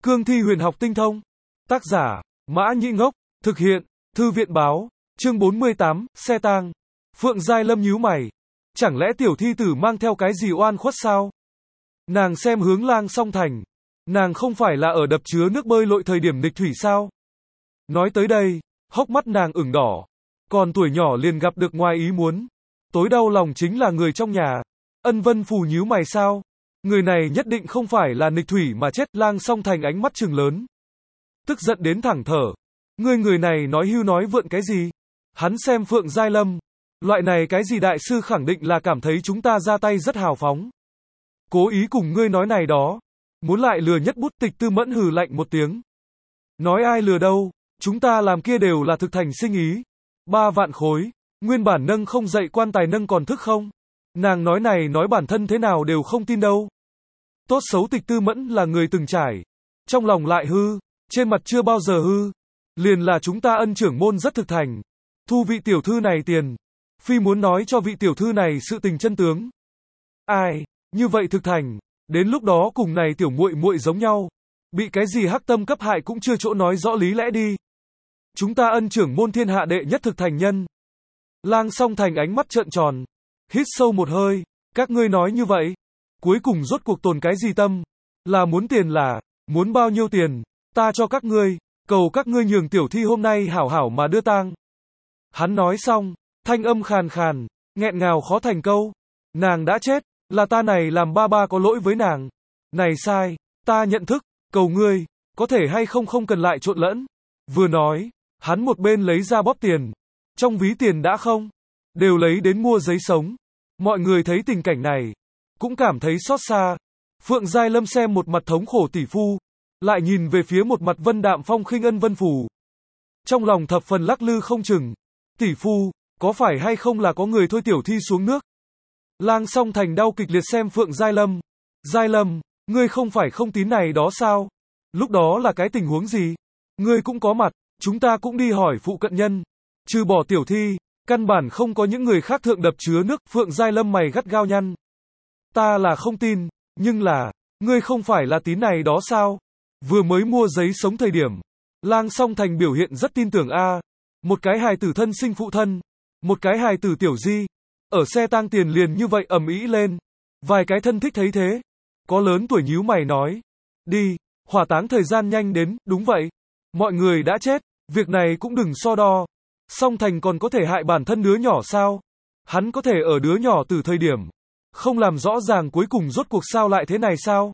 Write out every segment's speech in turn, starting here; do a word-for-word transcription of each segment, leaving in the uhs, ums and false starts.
Cương thi huyền học tinh thông. Tác giả, Mã Nhĩ Ngốc. Thực hiện, Thư viện báo. Chương bốn mươi tám, xe tang. Phượng Giai Lâm nhíu mày. Chẳng lẽ tiểu thi tử mang theo cái gì oan khuất sao? Nàng xem hướng Lang Song Thành. Nàng không phải là ở đập chứa nước bơi lội thời điểm nghịch thủy sao? Nói tới đây, hốc mắt nàng ửng đỏ. Còn tuổi nhỏ liền gặp được ngoài ý muốn. Tối đau lòng chính là người trong nhà. Ân Vân Phù nhíu mày sao? Người này nhất định không phải là nghịch thủy mà chết. Lang Song Thành ánh mắt trừng lớn. Tức giận đến thẳng thở. Ngươi người này nói hưu nói vượn cái gì? Hắn xem Phượng Giai Lâm. Loại này cái gì đại sư khẳng định là cảm thấy chúng ta ra tay rất hào phóng. Cố ý cùng ngươi nói này đó. Muốn lại lừa nhất bút. Tịch Tư Mẫn hừ lạnh một tiếng. Nói ai lừa đâu, chúng ta làm kia đều là thực thành sinh ý. Ba vạn khối, nguyên bản nâng không dậy quan tài nâng còn thức không? Nàng nói này nói bản thân thế nào đều không tin đâu. Tốt xấu Tịch Tư Mẫn là người từng trải. Trong lòng lại hư, trên mặt chưa bao giờ hư. Liền là chúng ta ân trưởng môn rất thực thành. Thu vị tiểu thư này tiền. Phi muốn nói cho vị tiểu thư này sự tình chân tướng. Ai, như vậy thực thành, đến lúc đó cùng này tiểu muội muội giống nhau. Bị cái gì hắc tâm cấp hại cũng chưa chỗ nói rõ lý lẽ đi. Chúng ta ân trưởng môn thiên hạ đệ nhất thực thành nhân. Lang Song Thành ánh mắt trợn tròn. Hít sâu một hơi, các ngươi nói như vậy. Cuối cùng rốt cuộc tồn cái gì tâm? Là muốn tiền là, muốn bao nhiêu tiền, ta cho các ngươi, cầu các ngươi nhường tiểu thi hôm nay hảo hảo mà đưa tang. Hắn nói xong, thanh âm khàn khàn, nghẹn ngào khó thành câu. Nàng đã chết, là ta này làm ba ba có lỗi với nàng. Này sai, ta nhận thức, cầu ngươi, có thể hay không không cần lại trộn lẫn. Vừa nói, hắn một bên lấy ra bóp tiền. Trong ví tiền đã không, đều lấy đến mua giấy sống. Mọi người thấy tình cảnh này, cũng cảm thấy xót xa. Phượng Giai Lâm xem một mặt thống khổ tỷ phu, lại nhìn về phía một mặt vân đạm phong khinh Ân Vân Phù. Trong lòng thập phần lắc lư không chừng. Tỷ phu, có phải hay không là có người thôi tiểu thi xuống nước? Lang Song Thành đau kịch liệt xem Phượng Giai Lâm. Giai Lâm, ngươi không phải không tín này đó sao? Lúc đó là cái tình huống gì? Ngươi cũng có mặt, chúng ta cũng đi hỏi phụ cận nhân. Trừ bỏ tiểu thi, căn bản không có những người khác thượng đập chứa nước. Phượng Giai Lâm mày gắt gao nhăn. Ta là không tin, nhưng là, ngươi không phải là tín này đó sao? Vừa mới mua giấy sống thời điểm, Lang Song Thành biểu hiện rất tin tưởng a. Một cái hài tử thân sinh phụ thân, một cái hài tử tiểu di, ở xe tang tiền liền như vậy ầm ĩ lên. Vài cái thân thích thấy thế, có lớn tuổi nhíu mày nói, đi, hỏa táng thời gian nhanh đến. Đúng vậy, mọi người đã chết, việc này cũng đừng so đo. Song Thành còn có thể hại bản thân đứa nhỏ sao? Hắn có thể ở đứa nhỏ từ thời điểm, không làm rõ ràng cuối cùng rốt cuộc sao lại thế này sao?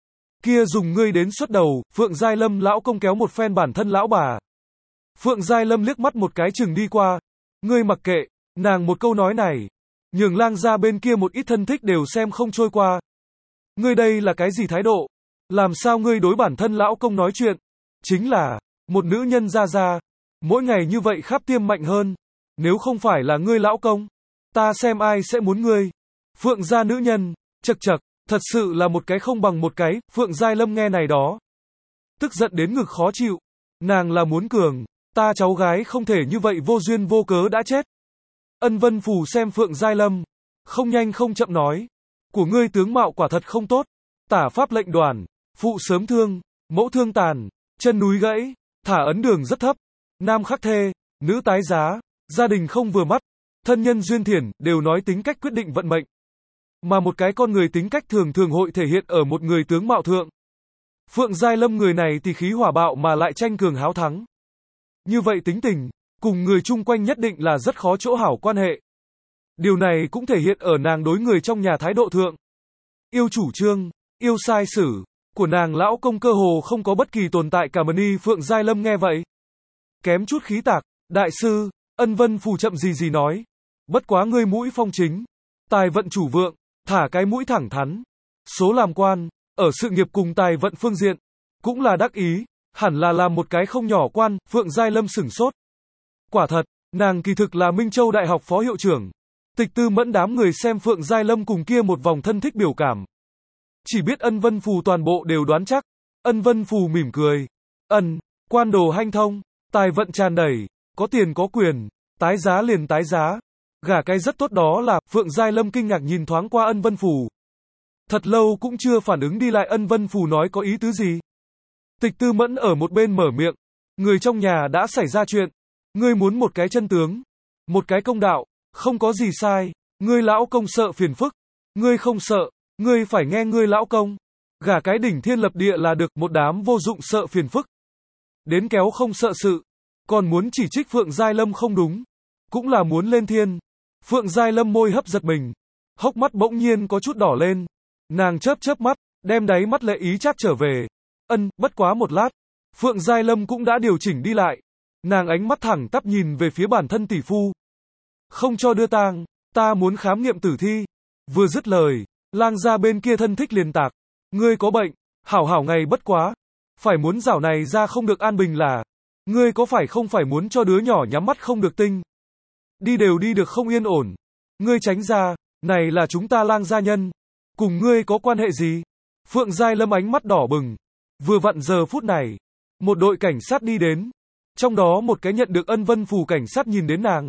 Kia dùng ngươi đến xuất đầu. Phượng Giai Lâm lão công kéo một phen bản thân lão bà. Phượng Giai Lâm liếc mắt một cái chừng đi qua. Ngươi mặc kệ, nàng một câu nói này, nhường Lang gia bên kia một ít thân thích đều xem không trôi qua. Ngươi đây là cái gì thái độ? Làm sao ngươi đối bản thân lão công nói chuyện? Chính là, một nữ nhân ra ra, mỗi ngày như vậy khắp tiêm mạnh hơn. Nếu không phải là ngươi lão công, ta xem ai sẽ muốn ngươi. Phượng gia nữ nhân, chật chật, thật sự là một cái không bằng một cái. Phượng Giai Lâm nghe này đó, tức giận đến ngực khó chịu. Nàng là muốn cường, ta cháu gái không thể như vậy vô duyên vô cớ đã chết. Ân Vân Phù xem Phượng Giai Lâm, không nhanh không chậm nói, của ngươi tướng mạo quả thật không tốt. Tả pháp lệnh đoàn, phụ sớm thương, mẫu thương tàn, chân núi gãy, thả ấn đường rất thấp. Nam khắc thê, nữ tái giá, gia đình không vừa mắt, thân nhân duyên thiển, đều nói tính cách quyết định vận mệnh. Mà một cái con người tính cách thường thường hội thể hiện ở một người tướng mạo thượng. Phượng Giai Lâm người này thì khí hỏa bạo mà lại tranh cường háo thắng. Như vậy tính tình, cùng người chung quanh nhất định là rất khó chỗ hảo quan hệ. Điều này cũng thể hiện ở nàng đối người trong nhà thái độ thượng. Yêu chủ trương, yêu sai sử, của nàng lão công cơ hồ không có bất kỳ tồn tại cả mani. Phượng Giai Lâm nghe vậy, kém chút khí tạc. Đại sư, Ân Vân Phù chậm gì gì nói. Bất quá ngươi mũi phong chính, tài vận chủ vượng, thả cái mũi thẳng thắn. Số làm quan, ở sự nghiệp cùng tài vận phương diện, cũng là đắc ý, hẳn là làm một cái không nhỏ quan. Phượng Giai Lâm sửng sốt. Quả thật, nàng kỳ thực là Minh Châu Đại học phó hiệu trưởng. Tịch Tư Mẫn đám người xem Phượng Giai Lâm cùng kia một vòng thân thích biểu cảm. Chỉ biết Ân Vân Phù toàn bộ đều đoán chắc. Ân Vân Phù mỉm cười. Ân, quan đồ hanh thông, tài vận tràn đầy, có tiền có quyền, tái giá liền tái giá. Gả cái rất tốt đó là. Phượng Giai Lâm kinh ngạc nhìn thoáng qua Ân Vân Phù. Thật lâu cũng chưa phản ứng đi lại Ân Vân Phù nói có ý tứ gì. Tịch Tư Mẫn ở một bên mở miệng. Người trong nhà đã xảy ra chuyện. Ngươi muốn một cái chân tướng. Một cái công đạo. Không có gì sai. Ngươi lão công sợ phiền phức. Ngươi không sợ. Ngươi phải nghe ngươi lão công. Gả cái đỉnh thiên lập địa là được, một đám vô dụng sợ phiền phức. Đến kéo không sợ sự. Còn muốn chỉ trích Phượng Giai Lâm không đúng. Cũng là muốn lên thiên. Phượng Giai Lâm môi hấp giật mình. Hốc mắt bỗng nhiên có chút đỏ lên. Nàng chớp chớp mắt, đem đáy mắt lệ ý chát trở về. Ân, bất quá một lát. Phượng Giai Lâm cũng đã điều chỉnh đi lại. Nàng ánh mắt thẳng tắp nhìn về phía bản thân tỷ phu. Không cho đưa tang, ta muốn khám nghiệm tử thi. Vừa dứt lời, lang gia bên kia thân thích liền tạc. Ngươi có bệnh, hảo hảo ngày bất quá. Phải muốn rảo này ra không được an bình là. Ngươi có phải không phải muốn cho đứa nhỏ nhắm mắt không được tinh. Đi đều đi được không yên ổn. Ngươi tránh ra, này là chúng ta lang gia nhân. Cùng ngươi có quan hệ gì? Phượng Giai Lâm ánh mắt đỏ bừng. Vừa vặn giờ phút này, một đội cảnh sát đi đến. Trong đó một cái nhận được ân vân phù cảnh sát nhìn đến nàng.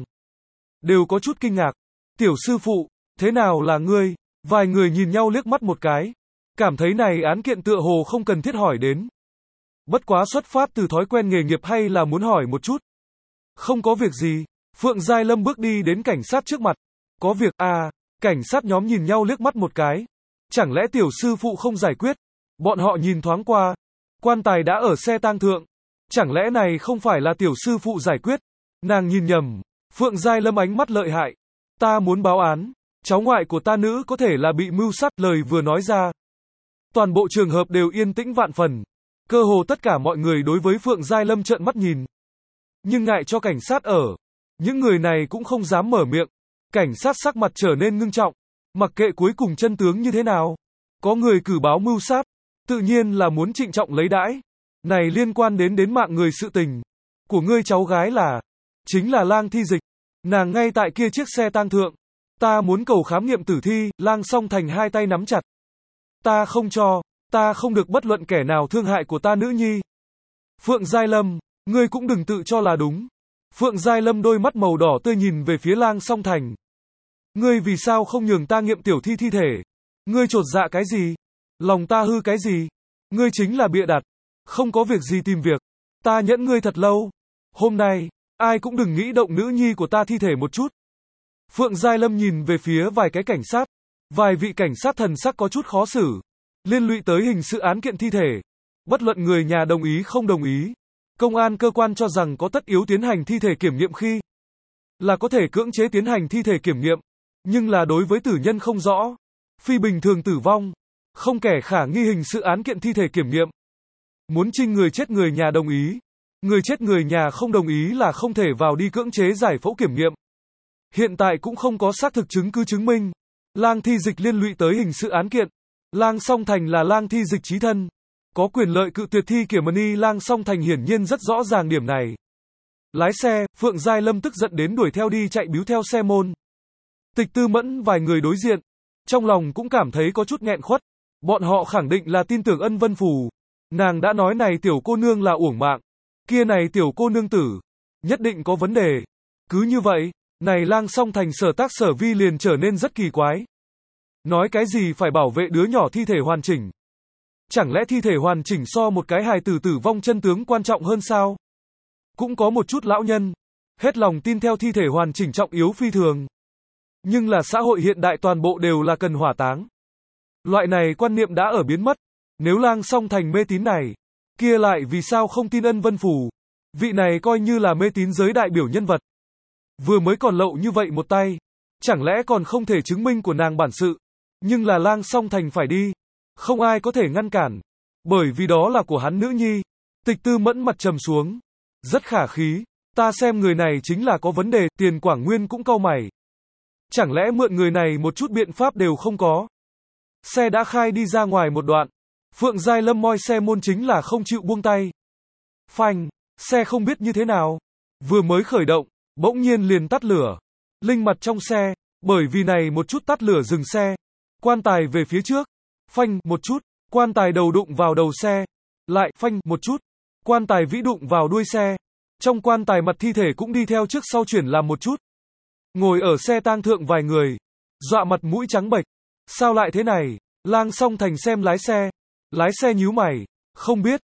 Đều có chút kinh ngạc. Tiểu sư phụ, thế nào là ngươi? Vài người nhìn nhau liếc mắt một cái. Cảm thấy này án kiện tựa hồ không cần thiết hỏi đến. Bất quá xuất phát từ thói quen nghề nghiệp hay là muốn hỏi một chút. Không có việc gì. Phượng Giai Lâm bước đi đến cảnh sát trước mặt. Có việc à, cảnh sát nhóm nhìn nhau liếc mắt một cái. Chẳng lẽ tiểu sư phụ không giải quyết? Bọn họ nhìn thoáng qua. Quan tài đã ở xe tang thượng. Chẳng lẽ này không phải là tiểu sư phụ giải quyết? Nàng nhìn nhầm. Phượng Giai Lâm ánh mắt lợi hại. Ta muốn báo án. Cháu ngoại của ta nữ có thể là bị mưu sát, lời vừa nói ra. Toàn bộ trường hợp đều yên tĩnh vạn phần. Cơ hồ tất cả mọi người đối với Phượng Giai Lâm trợn mắt nhìn. Nhưng ngại cho cảnh sát ở. Những người này cũng không dám mở miệng. Cảnh sát sắc mặt trở nên ngưng trọng. Mặc kệ cuối cùng chân tướng như thế nào. Có người cử báo mưu sát. Tự nhiên là muốn trịnh trọng lấy đãi. Này liên quan đến đến mạng người sự tình. Của ngươi cháu gái là. Chính là Lang Thi Dịch. Nàng ngay tại kia chiếc xe tang thượng. Ta muốn cầu khám nghiệm tử thi. Lang Song Thành hai tay nắm chặt. Ta không cho. Ta không được bất luận kẻ nào thương hại của ta nữ nhi. Phượng Giai Lâm, ngươi cũng đừng tự cho là đúng. Phượng Giai Lâm đôi mắt màu đỏ tươi nhìn về phía Lang Song Thành. Ngươi vì sao không nhường ta nghiệm tiểu thi thi thể? Ngươi chột dạ cái gì? Lòng ta hư cái gì? Ngươi chính là bịa đặt. Không có việc gì tìm việc. Ta nhẫn ngươi thật lâu. Hôm nay, ai cũng đừng nghĩ động nữ nhi của ta thi thể một chút. Phượng Giai Lâm nhìn về phía vài cái cảnh sát. Vài vị cảnh sát thần sắc có chút khó xử. Liên lụy tới hình sự án kiện thi thể. Bất luận người nhà đồng ý không đồng ý. Công an cơ quan cho rằng có tất yếu tiến hành thi thể kiểm nghiệm khi là có thể cưỡng chế tiến hành thi thể kiểm nghiệm. Nhưng là đối với tử nhân không rõ. Phi bình thường tử vong. Không kẻ khả nghi hình sự án kiện thi thể kiểm nghiệm. Muốn trinh người chết người nhà đồng ý. Người chết người nhà không đồng ý là không thể vào đi cưỡng chế giải phẫu kiểm nghiệm. Hiện tại cũng không có xác thực chứng cứ chứng minh. Lang Thi Dịch liên lụy tới hình sự án kiện. Lang Song Thành là Lang Thi Dịch chí thân. Có quyền lợi cự tuyệt thi kiểm ni. Lang Song Thành hiển nhiên rất rõ ràng điểm này. Lái xe, Phượng Giai Lâm tức giận đến đuổi theo đi chạy bíu theo xe môn. Tịch Tư Mẫn vài người đối diện. Trong lòng cũng cảm thấy có chút nghẹn khuất. Bọn họ khẳng định là tin tưởng ân vân phù. Nàng đã nói này tiểu cô nương là uổng mạng. Kia này tiểu cô nương tử. Nhất định có vấn đề. Cứ như vậy, này Lang Song Thành sở tác sở vi liền trở nên rất kỳ quái. Nói cái gì phải bảo vệ đứa nhỏ thi thể hoàn chỉnh. Chẳng lẽ thi thể hoàn chỉnh so một cái hài tử tử vong chân tướng quan trọng hơn sao? Cũng có một chút lão nhân. Hết lòng tin theo thi thể hoàn chỉnh trọng yếu phi thường. Nhưng là xã hội hiện đại toàn bộ đều là cần hỏa táng. Loại này quan niệm đã ở biến mất. Nếu Lang Song Thành mê tín này, kia lại vì sao không tin ân vân phù? Vị này coi như là mê tín giới đại biểu nhân vật. Vừa mới còn lậu như vậy một tay. Chẳng lẽ còn không thể chứng minh của nàng bản sự. Nhưng là Lang Song Thành phải đi. Không ai có thể ngăn cản. Bởi vì đó là của hắn nữ nhi. Tịch Tư Mẫn mặt trầm xuống. Rất khả khí. Ta xem người này chính là có vấn đề. Tiền Quảng Nguyên cũng cau mày. Chẳng lẽ mượn người này một chút biện pháp đều không có. Xe đã khai đi ra ngoài một đoạn. Phượng Giai Lâm moi xe môn chính là không chịu buông tay. Phanh. Xe không biết như thế nào. Vừa mới khởi động. Bỗng nhiên liền tắt lửa. Linh mặt trong xe. Bởi vì này một chút tắt lửa dừng xe. Quan tài về phía trước. Phanh một chút. Quan tài đầu đụng vào đầu xe. Lại phanh một chút. Quan tài vĩ đụng vào đuôi xe. Trong quan tài mặt thi thể cũng đi theo trước sau chuyển làm một chút. Ngồi ở xe tang thượng vài người. Dọa mặt mũi trắng bệch. Sao lại thế này? Lang Song Thành xem lái xe. Lái xe nhíu mày. Không biết.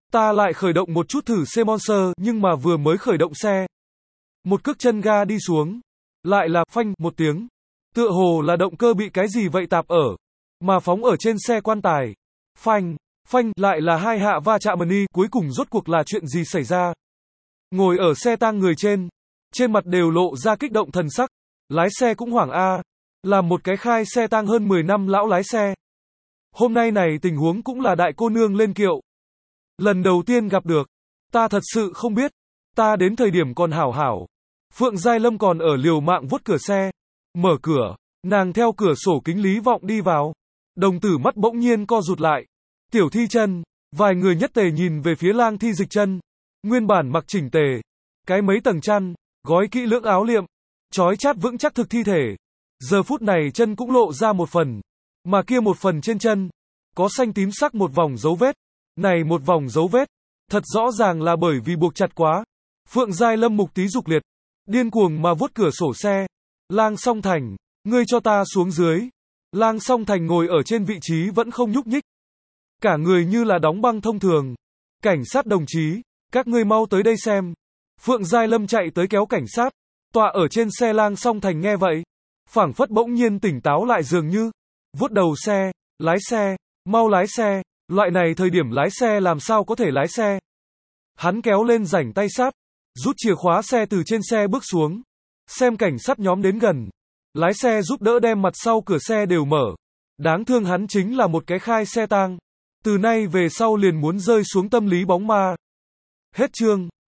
Ta lại khởi động một chút thử xe Monster, nhưng mà vừa mới khởi động xe. Một cước chân ga đi xuống. Lại là phanh một tiếng. Tựa hồ là động cơ bị cái gì vậy tạp ở. Mà phóng ở trên xe quan tài. Phanh, phanh, lại là hai hạ va chạm mani, cuối cùng rốt cuộc là chuyện gì xảy ra. Ngồi ở xe tang người trên. Trên mặt đều lộ ra kích động thần sắc. Lái xe cũng hoảng a. Là một cái khai xe tang hơn mười năm lão lái xe. Hôm nay này tình huống cũng là đại cô nương lên kiệu. Lần đầu tiên gặp được. Ta thật sự không biết. Ta đến thời điểm còn hảo hảo. Phượng Giai Lâm còn ở liều mạng vuốt cửa xe. Mở cửa. Nàng theo cửa sổ kính lý vọng đi vào. Đồng tử mắt bỗng nhiên co rụt lại. Tiểu Thi Chân. Vài người nhất tề nhìn về phía Lang Thi Dịch Chân. Nguyên bản mặc chỉnh tề. Cái mấy tầng chăn. Gói kỹ lưỡng áo liệm. Chói chát vững chắc thực thi thể. Giờ phút này chân cũng lộ ra một phần. Mà kia một phần trên chân. Có xanh tím sắc một vòng dấu vết. Này một vòng dấu vết. Thật rõ ràng là bởi vì buộc chặt quá. Phượng Giai Lâm mục tí dục liệt. Điên cuồng mà vuốt cửa sổ xe. Lang Song Thành. Ngươi cho ta xuống dưới. Lang Song Thành ngồi ở trên vị trí vẫn không nhúc nhích. Cả người như là đóng băng thông thường. Cảnh sát đồng chí. Các ngươi mau tới đây xem. Phượng Giai Lâm chạy tới kéo cảnh sát. Tọa ở trên xe Lang Song Thành nghe vậy. Phảng phất bỗng nhiên tỉnh táo lại dường như. Vuốt đầu xe. Lái xe. Mau lái xe. Loại này thời điểm lái xe làm sao có thể lái xe. Hắn kéo lên rảnh tay sát. Rút chìa khóa xe từ trên xe bước xuống. Xem cảnh sát nhóm đến gần. Lái xe giúp đỡ đem mặt sau cửa xe đều mở. Đáng thương hắn chính là một cái khai xe tang. Từ nay về sau liền muốn rơi xuống tâm lý bóng ma. Hết chương.